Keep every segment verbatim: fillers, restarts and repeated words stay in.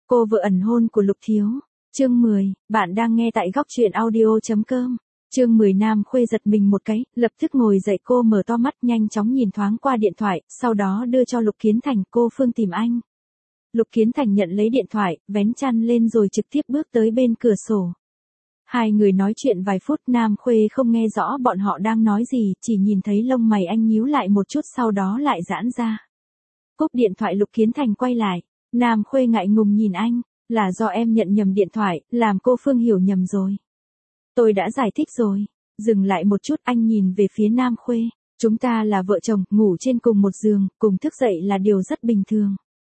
Cô vợ ẩn hôn của Lục Thiếu. Chương mười, bạn đang nghe tại góc truyện audio.com. Chương mười. Nam Khuê giật mình một cái, lập tức ngồi dậy. Cô mở to mắt nhanh chóng nhìn thoáng qua điện thoại, sau đó đưa cho Lục Kiến Thành. Cô Phương tìm anh. Lục Kiến Thành nhận lấy điện thoại, vén chăn lên rồi trực tiếp bước tới bên cửa sổ. Hai người nói chuyện vài phút. Nam Khuê không nghe rõ bọn họ đang nói gì, chỉ nhìn thấy lông mày anh nhíu lại một chút sau đó lại giãn ra. Cúp điện thoại Lục Kiến Thành quay lại. Nam Khuê ngại ngùng nhìn anh, là do em nhận nhầm điện thoại, làm cô Phương hiểu nhầm rồi. Tôi đã giải thích rồi. Dừng lại một chút anh nhìn về phía Nam Khuê. Chúng ta là vợ chồng, ngủ trên cùng một giường, cùng thức dậy là điều rất bình thường.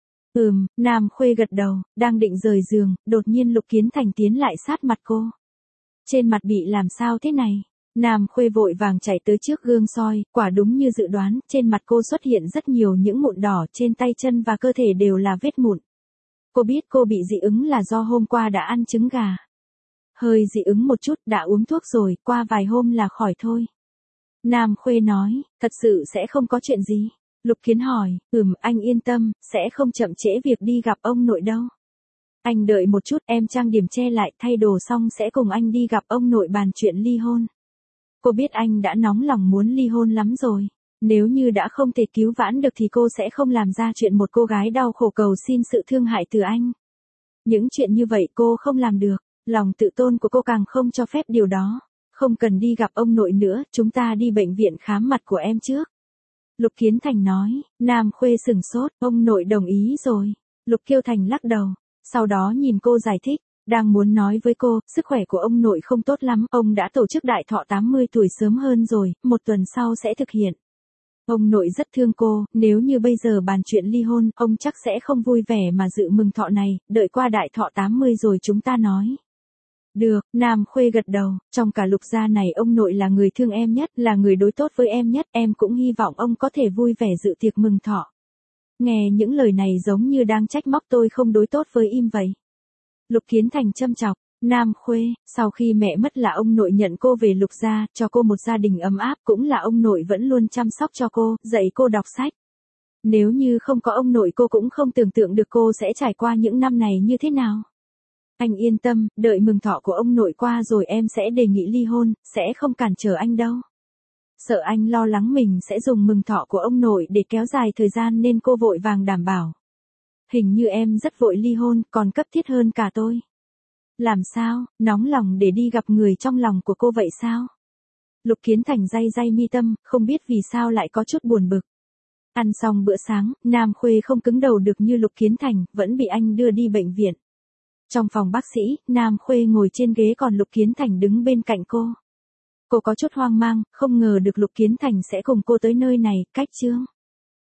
Ừm, Nam Khuê gật đầu, đang định rời giường, đột nhiên Lục Kiến Thành tiến lại sát mặt cô. Trên mặt bị làm sao thế này? Nam Khuê vội vàng chạy tới trước gương soi, quả đúng như dự đoán, trên mặt cô xuất hiện rất nhiều những mụn đỏ, trên tay chân và cơ thể đều là vết mụn. Cô biết cô bị dị ứng là do hôm qua đã ăn trứng gà. Hơi dị ứng một chút, đã uống thuốc rồi, qua vài hôm là khỏi thôi. Nam Khuê nói, thật sự sẽ không có chuyện gì. Lục Kiến hỏi, ừm, anh yên tâm, sẽ không chậm trễ việc đi gặp ông nội đâu. Anh đợi một chút, em trang điểm che lại, thay đồ xong sẽ cùng anh đi gặp ông nội bàn chuyện ly hôn. Cô biết anh đã nóng lòng muốn ly hôn lắm rồi. Nếu như đã không thể cứu vãn được thì cô sẽ không làm ra chuyện một cô gái đau khổ cầu xin sự thương hại từ anh. Những chuyện như vậy cô không làm được, lòng tự tôn của cô càng không cho phép điều đó. Không cần đi gặp ông nội nữa, chúng ta đi bệnh viện khám mặt của em trước. Lục Kiến Thành nói. Nam Khuê sửng sốt, ông nội đồng ý rồi. Lục Kiêu Thành lắc đầu, sau đó nhìn cô giải thích. Đang muốn nói với cô, sức khỏe của ông nội không tốt lắm, ông đã tổ chức đại thọ tám mươi tuổi sớm hơn rồi, một tuần sau sẽ thực hiện. Ông nội rất thương cô, nếu như bây giờ bàn chuyện ly hôn, ông chắc sẽ không vui vẻ mà dự mừng thọ này, đợi qua đại thọ tám mươi rồi chúng ta nói. Được, Nam Khuê gật đầu, trong cả Lục gia này ông nội là người thương em nhất, là người đối tốt với em nhất, em cũng hy vọng ông có thể vui vẻ dự tiệc mừng thọ. Nghe những lời này giống như đang trách móc tôi không đối tốt với im vậy. Lục Kiến Thành châm chọc, Nam Khuê, sau khi mẹ mất là ông nội nhận cô về Lục gia, cho cô một gia đình ấm áp, cũng là ông nội vẫn luôn chăm sóc cho cô, dạy cô đọc sách. Nếu như không có ông nội cô cũng không tưởng tượng được cô sẽ trải qua những năm này như thế nào. Anh yên tâm, đợi mừng thọ của ông nội qua rồi em sẽ đề nghị ly hôn, sẽ không cản trở anh đâu. Sợ anh lo lắng mình sẽ dùng mừng thọ của ông nội để kéo dài thời gian nên cô vội vàng đảm bảo. Hình như em rất vội ly hôn, còn cấp thiết hơn cả tôi. Làm sao, nóng lòng để đi gặp người trong lòng của cô vậy sao? Lục Kiến Thành day day mi tâm, không biết vì sao lại có chút buồn bực. Ăn xong bữa sáng, Nam Khuê không cứng đầu được như Lục Kiến Thành, vẫn bị anh đưa đi bệnh viện. Trong phòng bác sĩ, Nam Khuê ngồi trên ghế còn Lục Kiến Thành đứng bên cạnh cô. Cô có chút hoang mang, không ngờ được Lục Kiến Thành sẽ cùng cô tới nơi này, cách chương.